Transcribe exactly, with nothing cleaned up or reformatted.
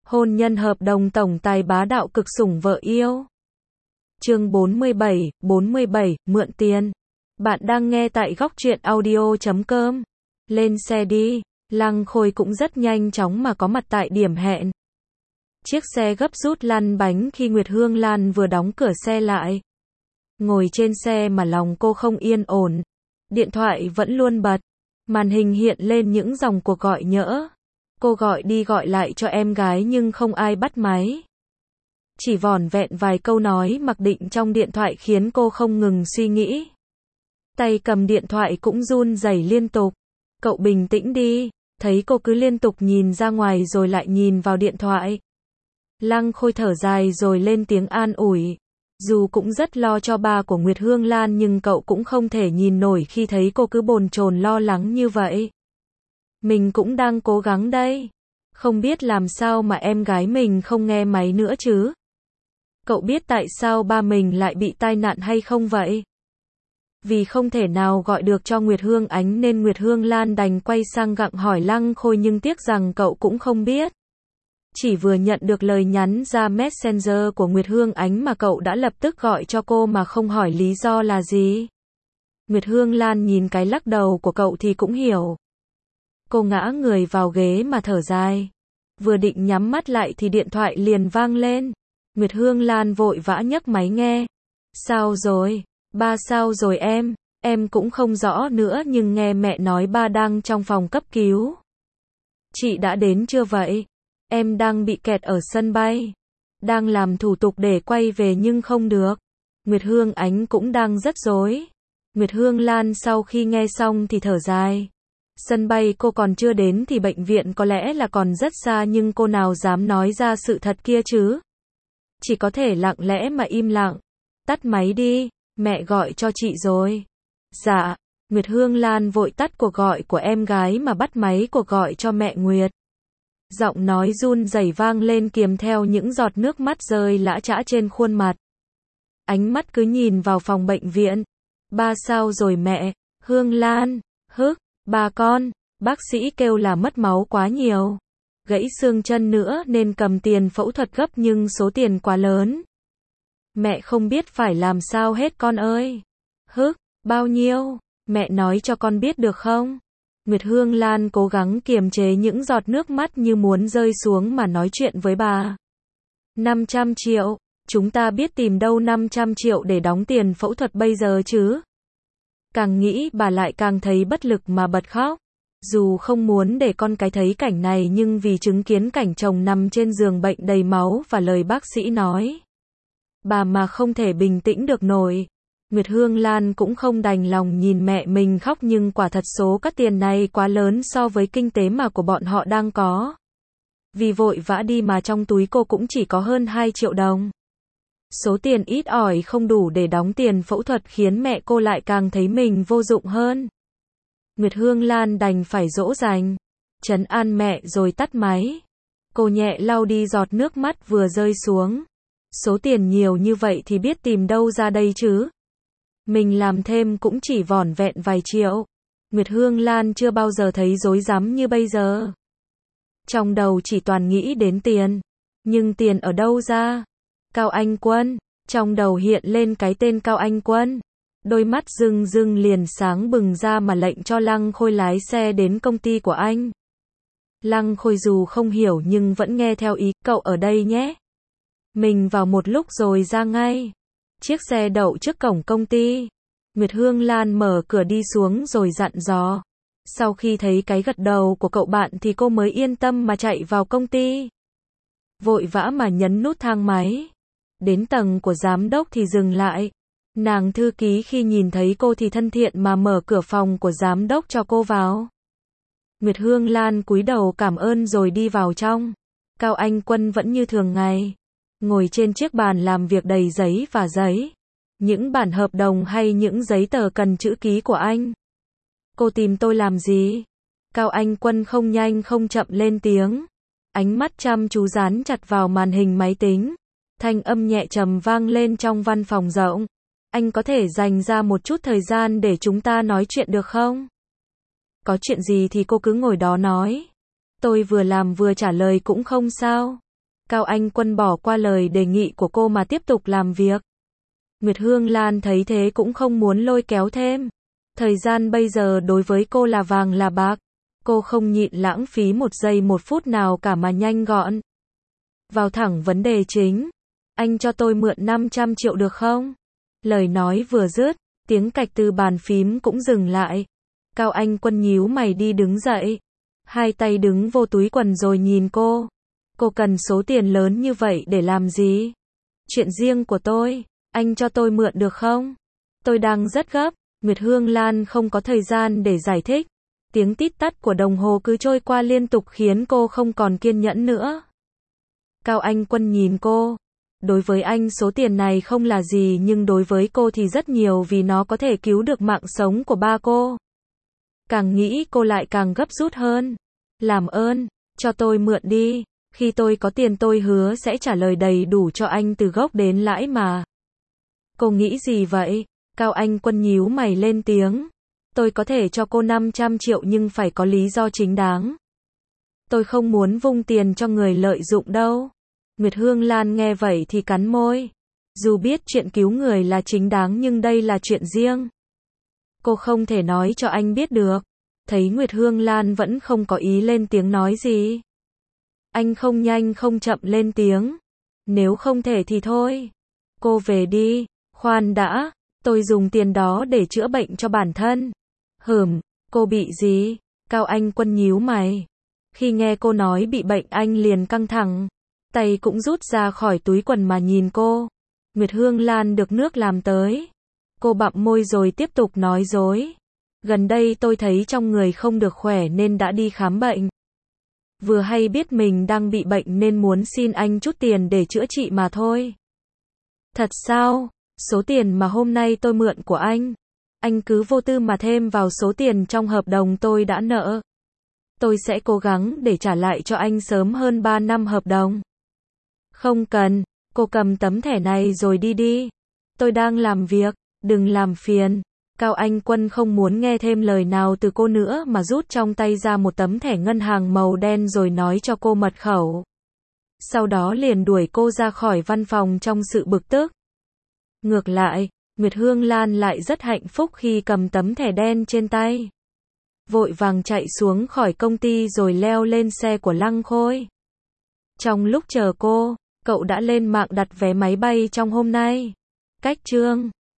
Hôn nhân hợp đồng tổng tài bá đạo cực sủng vợ yêu. Chương bốn mươi bảy, bốn mươi bảy, mượn tiền. Bạn đang nghe tại góc truyện audio chấm com. Lên xe đi. Lăng Khôi cũng rất nhanh chóng mà có mặt tại điểm hẹn. Chiếc xe gấp rút lăn bánh khi Nguyệt Hương Lan vừa đóng cửa xe lại. Ngồi trên xe mà lòng cô không yên ổn. Điện thoại vẫn luôn bật. Màn hình hiện lên những dòng cuộc gọi nhỡ. Cô gọi đi gọi lại cho em gái nhưng không ai bắt máy. Chỉ vỏn vẹn vài câu nói mặc định trong điện thoại khiến cô không ngừng suy nghĩ. Tay cầm điện thoại cũng run rẩy liên tục. Cậu bình tĩnh đi. Thấy cô cứ liên tục nhìn ra ngoài rồi lại nhìn vào điện thoại. Lăng Khôi thở dài rồi lên tiếng an ủi. Dù cũng rất lo cho ba của Nguyệt Hương Lan nhưng cậu cũng không thể nhìn nổi khi thấy cô cứ bồn chồn lo lắng như vậy. Mình cũng đang cố gắng đây. Không biết làm sao mà em gái mình không nghe máy nữa chứ. Cậu biết tại sao ba mình lại bị tai nạn hay không vậy? Vì không thể nào gọi được cho Nguyệt Hương Ánh nên Nguyệt Hương Lan đành quay sang gặng hỏi Lăng Khôi nhưng tiếc rằng cậu cũng không biết. Chỉ vừa nhận được lời nhắn ra Messenger của Nguyệt Hương Ánh mà cậu đã lập tức gọi cho cô mà không hỏi lý do là gì. Nguyệt Hương Lan nhìn cái lắc đầu của cậu thì cũng hiểu. Cô ngã người vào ghế mà thở dài. Vừa định nhắm mắt lại thì điện thoại liền vang lên. Nguyệt Hương Lan vội vã nhấc máy nghe. Sao rồi? Ba sao rồi em? Em cũng không rõ nữa nhưng nghe mẹ nói ba đang trong phòng cấp cứu. Chị đã đến chưa vậy? Em đang bị kẹt ở sân bay. Đang làm thủ tục để quay về nhưng không được. Nguyệt Hương Ánh cũng đang rất rối. Nguyệt Hương Lan sau khi nghe xong thì thở dài. Sân bay cô còn chưa đến thì bệnh viện có lẽ là còn rất xa nhưng cô nào dám nói ra sự thật kia chứ. Chỉ có thể lặng lẽ mà im lặng. Tắt máy đi, mẹ gọi cho chị rồi. Dạ, Nguyệt Hương Lan vội tắt cuộc gọi của em gái mà bắt máy cuộc gọi cho mẹ Nguyệt. Giọng nói run rẩy vang lên kèm theo những giọt nước mắt rơi lã chã trên khuôn mặt. Ánh mắt cứ nhìn vào phòng bệnh viện. Ba sao rồi mẹ? Hương Lan, hức, ba con, bác sĩ kêu là mất máu quá nhiều. Gãy xương chân nữa nên cầm tiền phẫu thuật gấp nhưng số tiền quá lớn. Mẹ không biết phải làm sao hết con ơi. Hức, bao nhiêu? Mẹ nói cho con biết được không? Nguyệt Hương Lan cố gắng kiềm chế những giọt nước mắt như muốn rơi xuống mà nói chuyện với bà. năm trăm triệu, chúng ta biết tìm đâu năm trăm triệu để đóng tiền phẫu thuật bây giờ chứ? Càng nghĩ bà lại càng thấy bất lực mà bật khóc. Dù không muốn để con cái thấy cảnh này nhưng vì chứng kiến cảnh chồng nằm trên giường bệnh đầy máu và lời bác sĩ nói. Bà mà không thể bình tĩnh được nổi. Nguyệt Hương Lan cũng không đành lòng nhìn mẹ mình khóc nhưng quả thật số các tiền này quá lớn so với kinh tế mà của bọn họ đang có. Vì vội vã đi mà trong túi cô cũng chỉ có hơn hai triệu đồng. Số tiền ít ỏi không đủ để đóng tiền phẫu thuật khiến mẹ cô lại càng thấy mình vô dụng hơn. Nguyệt Hương Lan đành phải dỗ dành, trấn an mẹ rồi tắt máy. Cô nhẹ lau đi giọt nước mắt vừa rơi xuống. Số tiền nhiều như vậy thì biết tìm đâu ra đây chứ? Mình làm thêm cũng chỉ vỏn vẹn vài triệu. Nguyệt Hương Lan chưa bao giờ thấy rối rắm như bây giờ. Trong đầu chỉ toàn nghĩ đến tiền. Nhưng tiền ở đâu ra? Cao Anh Quân. Trong đầu hiện lên cái tên Cao Anh Quân. Đôi mắt rưng rưng liền sáng bừng ra mà lệnh cho Lăng Khôi lái xe đến công ty của anh. Lăng Khôi dù không hiểu nhưng vẫn nghe theo ý, cậu ở đây nhé. Mình vào một lúc rồi ra ngay. Chiếc xe đậu trước cổng công ty. Nguyệt Hương Lan mở cửa đi xuống rồi dặn dò. Sau khi thấy cái gật đầu của cậu bạn thì cô mới yên tâm mà chạy vào công ty. Vội vã mà nhấn nút thang máy. Đến tầng của giám đốc thì dừng lại. Nàng thư ký khi nhìn thấy cô thì thân thiện mà mở cửa phòng của giám đốc cho cô vào. Nguyệt Hương Lan cúi đầu cảm ơn rồi đi vào trong. Cao Anh Quân vẫn như thường ngày. Ngồi trên chiếc bàn làm việc đầy giấy và giấy. Những bản hợp đồng hay những giấy tờ cần chữ ký của anh. Cô tìm tôi làm gì? Cao Anh Quân không nhanh không chậm lên tiếng. Ánh mắt chăm chú dán chặt vào màn hình máy tính. Thanh âm nhẹ trầm vang lên trong văn phòng rộng. Anh có thể dành ra một chút thời gian để chúng ta nói chuyện được không? Có chuyện gì thì cô cứ ngồi đó nói. Tôi vừa làm vừa trả lời cũng không sao. Cao Anh Quân bỏ qua lời đề nghị của cô mà tiếp tục làm việc. Nguyệt Hương Lan thấy thế cũng không muốn lôi kéo thêm. Thời gian bây giờ đối với cô là vàng là bạc. Cô không nhịn lãng phí một giây một phút nào cả mà nhanh gọn. Vào thẳng vấn đề chính. Anh cho tôi mượn năm trăm triệu được không? Lời nói vừa dứt, tiếng cạch từ bàn phím cũng dừng lại. Cao Anh Quân nhíu mày đi đứng dậy. Hai tay đứng vô túi quần rồi nhìn cô. Cô cần số tiền lớn như vậy để làm gì? Chuyện riêng của tôi, anh cho tôi mượn được không? Tôi đang rất gấp. Nguyệt Hương Lan không có thời gian để giải thích. Tiếng tít tắt của đồng hồ cứ trôi qua liên tục khiến cô không còn kiên nhẫn nữa. Cao Anh Quân nhìn cô. Đối với anh số tiền này không là gì nhưng đối với cô thì rất nhiều vì nó có thể cứu được mạng sống của ba cô. Càng nghĩ cô lại càng gấp rút hơn. Làm ơn, cho tôi mượn đi. Khi tôi có tiền tôi hứa sẽ trả lời đầy đủ cho anh từ gốc đến lãi mà. Cô nghĩ gì vậy? Cao Anh Quân nhíu mày lên tiếng. Tôi có thể cho cô năm trăm triệu nhưng phải có lý do chính đáng. Tôi không muốn vung tiền cho người lợi dụng đâu. Nguyệt Hương Lan nghe vậy thì cắn môi. Dù biết chuyện cứu người là chính đáng nhưng đây là chuyện riêng. Cô không thể nói cho anh biết được. Thấy Nguyệt Hương Lan vẫn không có ý lên tiếng nói gì. Anh không nhanh không chậm lên tiếng. Nếu không thể thì thôi. Cô về đi. Khoan đã. Tôi dùng tiền đó để chữa bệnh cho bản thân. Hửm, cô bị gì? Cao Anh Quân nhíu mày. Khi nghe cô nói bị bệnh anh liền căng thẳng. Tay cũng rút ra khỏi túi quần mà nhìn cô. Nguyệt Hương Lan được nước làm tới. Cô bặm môi rồi tiếp tục nói dối. Gần đây tôi thấy trong người không được khỏe nên đã đi khám bệnh. Vừa hay biết mình đang bị bệnh nên muốn xin anh chút tiền để chữa trị mà thôi. Thật sao? Số tiền mà hôm nay tôi mượn của anh, anh cứ vô tư mà thêm vào số tiền trong hợp đồng tôi đã nợ. Tôi sẽ cố gắng để trả lại cho anh sớm hơn ba năm hợp đồng. Không cần, cô cầm tấm thẻ này rồi đi đi. Tôi đang làm việc, đừng làm phiền. Cao Anh Quân không muốn nghe thêm lời nào từ cô nữa mà rút trong tay ra một tấm thẻ ngân hàng màu đen rồi nói cho cô mật khẩu. Sau đó liền đuổi cô ra khỏi văn phòng trong sự bực tức. Ngược lại, Nguyệt Hương Lan lại rất hạnh phúc khi cầm tấm thẻ đen trên tay. Vội vàng chạy xuống khỏi công ty rồi leo lên xe của Lăng Khôi. Trong lúc chờ cô, cậu đã lên mạng đặt vé máy bay trong hôm nay. Cách chương